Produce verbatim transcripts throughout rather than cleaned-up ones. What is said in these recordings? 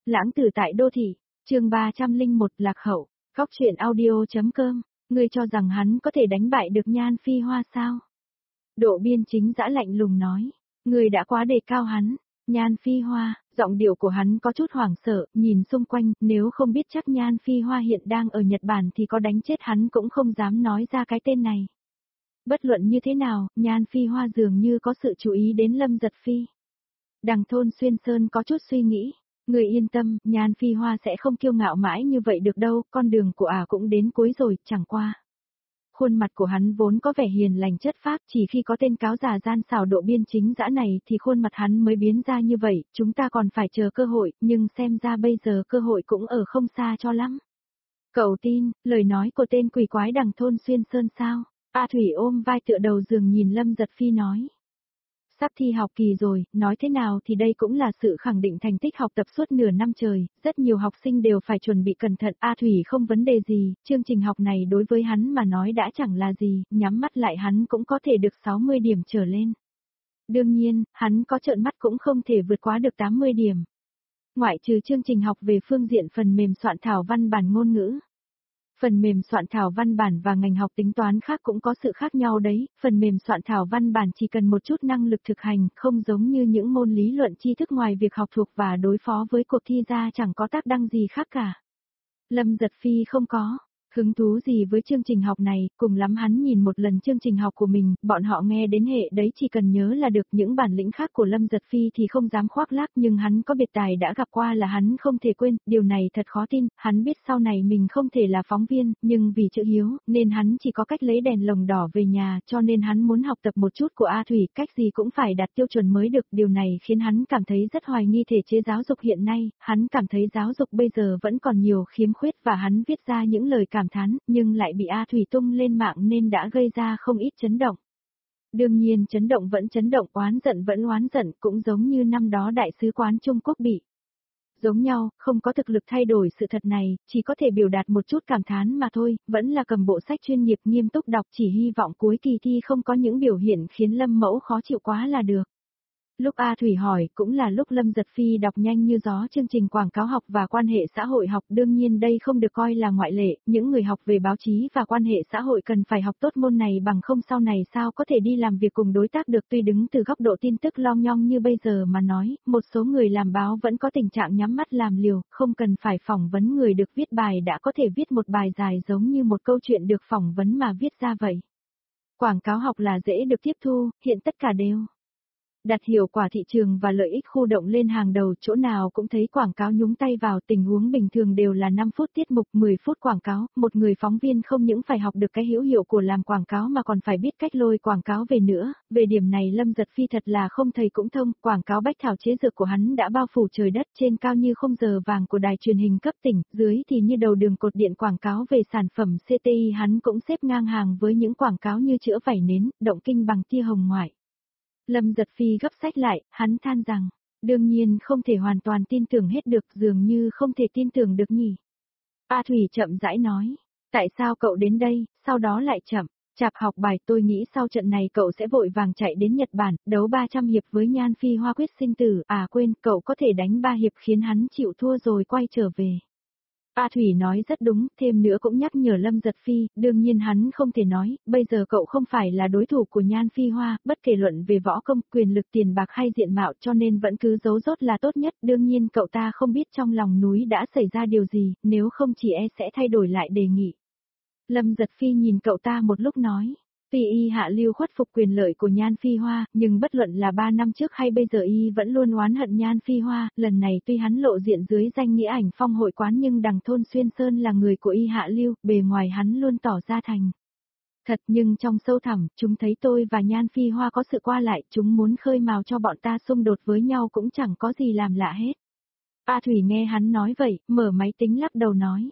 Lãng tử tại đô thị, chương ba trăm linh một lạc hậu, góc truyện audio.com, ngươi cho rằng hắn có thể đánh bại được Nhan Phi Hoa sao? Độ Biên Chính dã lạnh lùng nói, ngươi đã quá đề cao hắn. Nhan Phi Hoa, giọng điệu của hắn có chút hoảng sợ, nhìn xung quanh, nếu không biết chắc Nhan Phi Hoa hiện đang ở Nhật Bản thì có đánh chết hắn cũng không dám nói ra cái tên này. Bất luận như thế nào, Nhan Phi Hoa dường như có sự chú ý đến Lâm Giật Phi. Đằng Thôn Xuyên Sơn có chút suy nghĩ, người yên tâm, Nhan Phi Hoa sẽ không kiêu ngạo mãi như vậy được đâu, con đường của ả cũng đến cuối rồi, chẳng qua. Khuôn mặt của hắn vốn có vẻ hiền lành chất phác, chỉ khi có tên cáo già gian xảo Độ Biên Chính dã này thì khuôn mặt hắn mới biến ra như vậy, chúng ta còn phải chờ cơ hội, nhưng xem ra bây giờ cơ hội cũng ở không xa cho lắm. Cậu tin, lời nói của tên quỷ quái Đằng Thôn Xuyên Sơn sao? A Thủy ôm vai tựa đầu giường nhìn Lâm Giật Phi nói. Sắp thi học kỳ rồi, nói thế nào thì đây cũng là sự khẳng định thành tích học tập suốt nửa năm trời, rất nhiều học sinh đều phải chuẩn bị cẩn thận. A Thủy không vấn đề gì, chương trình học này đối với hắn mà nói đã chẳng là gì, nhắm mắt lại hắn cũng có thể được sáu mươi điểm trở lên. Đương nhiên, hắn có trợn mắt cũng không thể vượt quá được tám mươi điểm. Ngoại trừ chương trình học về phương diện phần mềm soạn thảo văn bản ngôn ngữ. Phần mềm soạn thảo văn bản và ngành học tính toán khác cũng có sự khác nhau đấy, phần mềm soạn thảo văn bản chỉ cần một chút năng lực thực hành, không giống như những môn lý luận tri thức ngoài việc học thuộc và đối phó với cuộc thi ra chẳng có tác đăng gì khác cả. Lâm Giật Phi không có hứng thú gì với chương trình học này, cùng lắm hắn nhìn một lần chương trình học của mình, bọn họ nghe đến hệ đấy chỉ cần nhớ là được, những bản lĩnh khác của Lâm Giật Phi thì không dám khoác lác, nhưng hắn có biệt tài đã gặp qua là hắn không thể quên, điều này thật khó tin, hắn biết sau này mình không thể là phóng viên, nhưng vì chữ hiếu, nên hắn chỉ có cách lấy đèn lồng đỏ về nhà, cho nên hắn muốn học tập một chút của A Thủy, cách gì cũng phải đạt tiêu chuẩn mới được, điều này khiến hắn cảm thấy rất hoài nghi thể chế giáo dục hiện nay, hắn cảm thấy giáo dục bây giờ vẫn còn nhiều khiếm khuyết và hắn viết ra những lời cảm thán, nhưng lại bị A Thủy tung lên mạng nên đã gây ra không ít chấn động. Đương nhiên chấn động vẫn chấn động, oán giận vẫn oán giận, cũng giống như năm đó đại sứ quán Trung Quốc bị. Giống nhau, không có thực lực thay đổi sự thật này, chỉ có thể biểu đạt một chút cảm thán mà thôi, vẫn là cầm bộ sách chuyên nghiệp nghiêm túc đọc, chỉ hy vọng cuối kỳ thi không có những biểu hiện khiến Lâm Mẫu khó chịu quá là được. Lúc A Thủy hỏi, cũng là lúc Lâm Giật Phi đọc nhanh như gió chương trình quảng cáo học và quan hệ xã hội học, đương nhiên đây không được coi là ngoại lệ, những người học về báo chí và quan hệ xã hội cần phải học tốt môn này bằng không sau này sao có thể đi làm việc cùng đối tác được. Tuy đứng từ góc độ tin tức long nhong như bây giờ mà nói, một số người làm báo vẫn có tình trạng nhắm mắt làm liều, không cần phải phỏng vấn người được viết bài đã có thể viết một bài dài giống như một câu chuyện được phỏng vấn mà viết ra vậy. Quảng cáo học là dễ được tiếp thu, hiện tất cả đều đặt hiệu quả thị trường và lợi ích khu động lên hàng đầu, chỗ nào cũng thấy quảng cáo nhúng tay vào, tình huống bình thường đều là năm phút tiết mục, mười phút quảng cáo, một người phóng viên không những phải học được cái hữu hiệu của làm quảng cáo mà còn phải biết cách lôi quảng cáo về nữa, về điểm này Lâm Giật Phi thật là không thầy cũng thông, quảng cáo bách thảo chế dược của hắn đã bao phủ trời đất, trên cao như không giờ vàng của đài truyền hình cấp tỉnh, dưới thì như đầu đường cột điện quảng cáo về sản phẩm xê tê i hắn cũng xếp ngang hàng với những quảng cáo như chữa vảy nến, động kinh bằng tia hồng ngoại. Lâm Giật Phi gấp sách lại, hắn than rằng, đương nhiên không thể hoàn toàn tin tưởng hết được, dường như không thể tin tưởng được nhỉ. A Thủy chậm rãi nói, tại sao cậu đến đây, sau đó lại chậm, chạp học bài, tôi nghĩ sau trận này cậu sẽ vội vàng chạy đến Nhật Bản, đấu ba trăm hiệp với Nhan Phi Hoa quyết sinh tử, à quên, cậu có thể đánh ba hiệp khiến hắn chịu thua rồi quay trở về. A Thủy nói rất đúng, thêm nữa cũng nhắc nhở Lâm Giật Phi, đương nhiên hắn không thể nói, bây giờ cậu không phải là đối thủ của Nhan Phi Hoa, bất kể luận về võ công, quyền lực, tiền bạc hay diện mạo, cho nên vẫn cứ giấu dốt là tốt nhất, đương nhiên cậu ta không biết trong lòng núi đã xảy ra điều gì, nếu không chỉ e sẽ thay đổi lại đề nghị. Lâm Giật Phi nhìn cậu ta một lúc nói, tuy y hạ lưu khuất phục quyền lợi của Nhan Phi Hoa, nhưng bất luận là ba năm trước hay bây giờ y vẫn luôn oán hận Nhan Phi Hoa, lần này tuy hắn lộ diện dưới danh nghĩa ảnh phong hội quán nhưng Đằng Thôn Xuyên Sơn là người của y hạ lưu, bề ngoài hắn luôn tỏ ra thành thật, nhưng trong sâu thẳm, chúng thấy tôi và Nhan Phi Hoa có sự qua lại, chúng muốn khơi mào cho bọn ta xung đột với nhau cũng chẳng có gì làm lạ hết. A Thủy nghe hắn nói vậy, mở máy tính lắc đầu nói.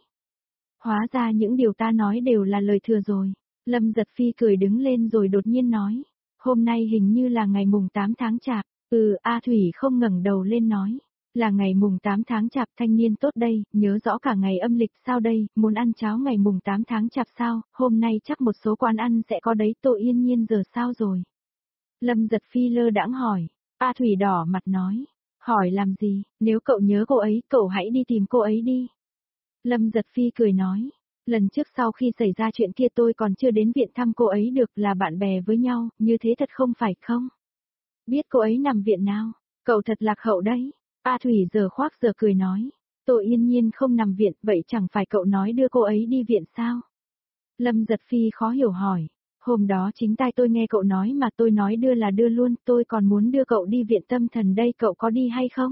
Hóa ra những điều ta nói đều là lời thừa rồi. Lâm Giật Phi cười đứng lên rồi đột nhiên nói, hôm nay hình như là ngày mùng tám tháng chạp, ừ, A Thủy không ngẩng đầu lên nói, là ngày mùng tám tháng chạp, thanh niên tốt đây, nhớ rõ cả ngày âm lịch sao đây, muốn ăn cháo ngày mùng tám tháng chạp sao, hôm nay chắc một số quán ăn sẽ có đấy, Tô Yên Nhiên giờ sao rồi? Lâm Giật Phi lơ đãng hỏi, A Thủy đỏ mặt nói, Hỏi làm gì, nếu cậu nhớ cô ấy, cậu hãy đi tìm cô ấy đi. Lâm Giật Phi cười nói, lần trước sau khi xảy ra chuyện kia tôi còn chưa đến viện thăm cô ấy được, là bạn bè với nhau, như thế thật không phải không? Biết cô ấy nằm viện nào, cậu thật lạc hậu đấy. A Thủy giờ khoác giờ cười nói, tôi yên nhiên không nằm viện, vậy chẳng phải cậu nói đưa cô ấy đi viện sao? Lâm Giật Phi khó hiểu hỏi, hôm đó chính tai tôi nghe cậu nói mà, tôi nói đưa là đưa luôn, tôi còn muốn đưa cậu đi viện tâm thần đây, cậu có đi hay không?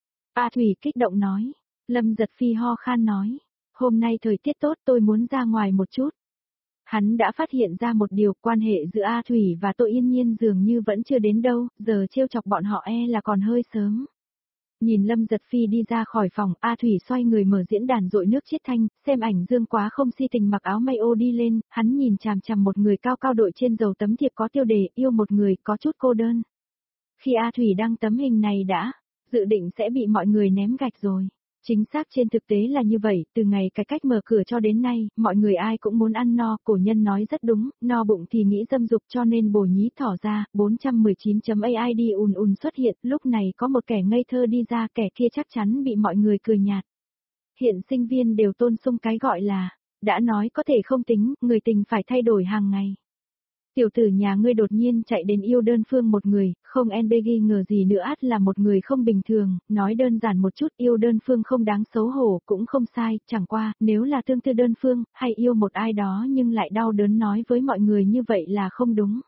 A Thủy kích động nói. Lâm Giật Phi ho khan nói, hôm nay thời tiết tốt, tôi muốn ra ngoài một chút. Hắn đã phát hiện ra một điều, quan hệ giữa A Thủy và Tô Yên Nhiên dường như vẫn chưa đến đâu, giờ trêu chọc bọn họ e là còn hơi sớm. Nhìn Lâm Giật Phi đi ra khỏi phòng, A Thủy xoay người mở diễn đàn dội nước chiết thanh, xem ảnh Dương Quá không si tình mặc áo may ô đi lên, hắn nhìn chằm chằm một người cao cao đội trên dầu tấm thiệp có tiêu đề yêu một người có chút cô đơn. Khi A Thủy đăng tấm hình này đã, dự định sẽ bị mọi người ném gạch rồi. Chính xác trên thực tế là như vậy, từ ngày cải cách mở cửa cho đến nay, mọi người ai cũng muốn ăn no, cổ nhân nói rất đúng, no bụng thì nghĩ dâm dục cho nên bổ nhí thỏ ra, bốn một chín chấm a i đê ùn ùn xuất hiện, lúc này có một kẻ ngây thơ đi ra, kẻ kia chắc chắn bị mọi người cười nhạt. Hiện sinh viên đều tôn sung cái gọi là, đã nói có thể không tính, người tình phải thay đổi hàng ngày. Tiểu tử nhà ngươi đột nhiên chạy đến yêu đơn phương một người, không en bê nghi ngờ gì nữa ắt là một người không bình thường, nói đơn giản một chút yêu đơn phương không đáng xấu hổ cũng không sai, chẳng qua, nếu là tương tư đơn phương, hay yêu một ai đó nhưng lại đau đớn nói với mọi người như vậy là không đúng.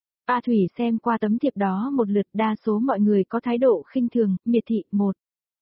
A Thủy xem qua tấm thiệp đó một lượt, đa số mọi người có thái độ khinh thường, miệt thị, một.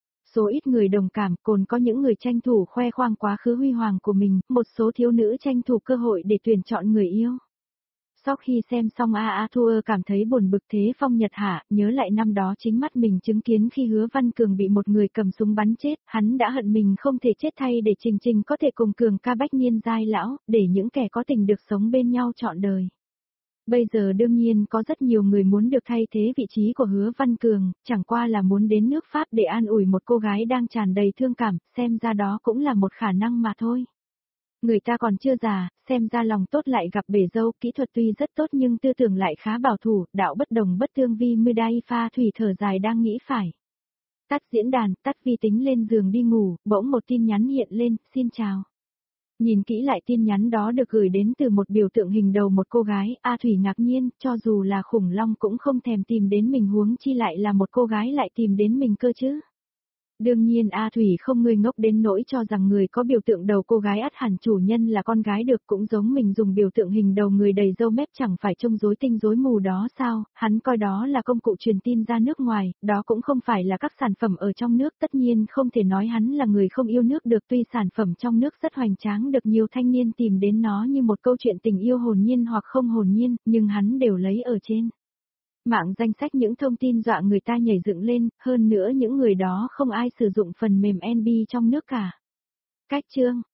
Số ít người đồng cảm, còn có những người tranh thủ khoe khoang quá khứ huy hoàng của mình, một số thiếu nữ tranh thủ cơ hội để tuyển chọn người yêu. Sau khi xem xong A A Thua cảm thấy buồn bực thế phong nhật hạ, nhớ lại năm đó chính mắt mình chứng kiến khi Hứa Văn Cường bị một người cầm súng bắn chết, hắn đã hận mình không thể chết thay để Trình Trình có thể cùng Cường ca bách niên giai lão, để những kẻ có tình được sống bên nhau trọn đời. Bây giờ đương nhiên có rất nhiều người muốn được thay thế vị trí của Hứa Văn Cường, chẳng qua là muốn đến nước Pháp để an ủi một cô gái đang tràn đầy thương cảm, xem ra đó cũng là một khả năng mà thôi. Người ta còn chưa già, xem ra lòng tốt lại gặp bể dâu, kỹ thuật tuy rất tốt nhưng tư tưởng lại khá bảo thủ, đạo bất đồng bất tương vi mư đai pha Thủy thở dài đang nghĩ phải. Tắt diễn đàn, tắt vi tính lên giường đi ngủ, bỗng một tin nhắn hiện lên, xin chào. Nhìn kỹ lại tin nhắn đó được gửi đến từ một biểu tượng hình đầu một cô gái, A Thủy ngạc nhiên, cho dù là khủng long cũng không thèm tìm đến mình huống chi lại là một cô gái lại tìm đến mình cơ chứ. Đương nhiên A Thủy không ngây ngốc đến nỗi cho rằng người có biểu tượng đầu cô gái ắt hẳn chủ nhân là con gái được, cũng giống mình dùng biểu tượng hình đầu người đầy râu mép chẳng phải trông rối tinh rối mù đó sao, hắn coi đó là công cụ truyền tin ra nước ngoài, đó cũng không phải là các sản phẩm ở trong nước, tất nhiên không thể nói hắn là người không yêu nước được, tuy sản phẩm trong nước rất hoành tráng được nhiều thanh niên tìm đến nó như một câu chuyện tình yêu hồn nhiên hoặc không hồn nhiên, nhưng hắn đều lấy ở trên mạng danh sách những thông tin dọa người ta nhảy dựng lên, hơn nữa những người đó không ai sử dụng phần mềm en bê trong nước cả. Cách chương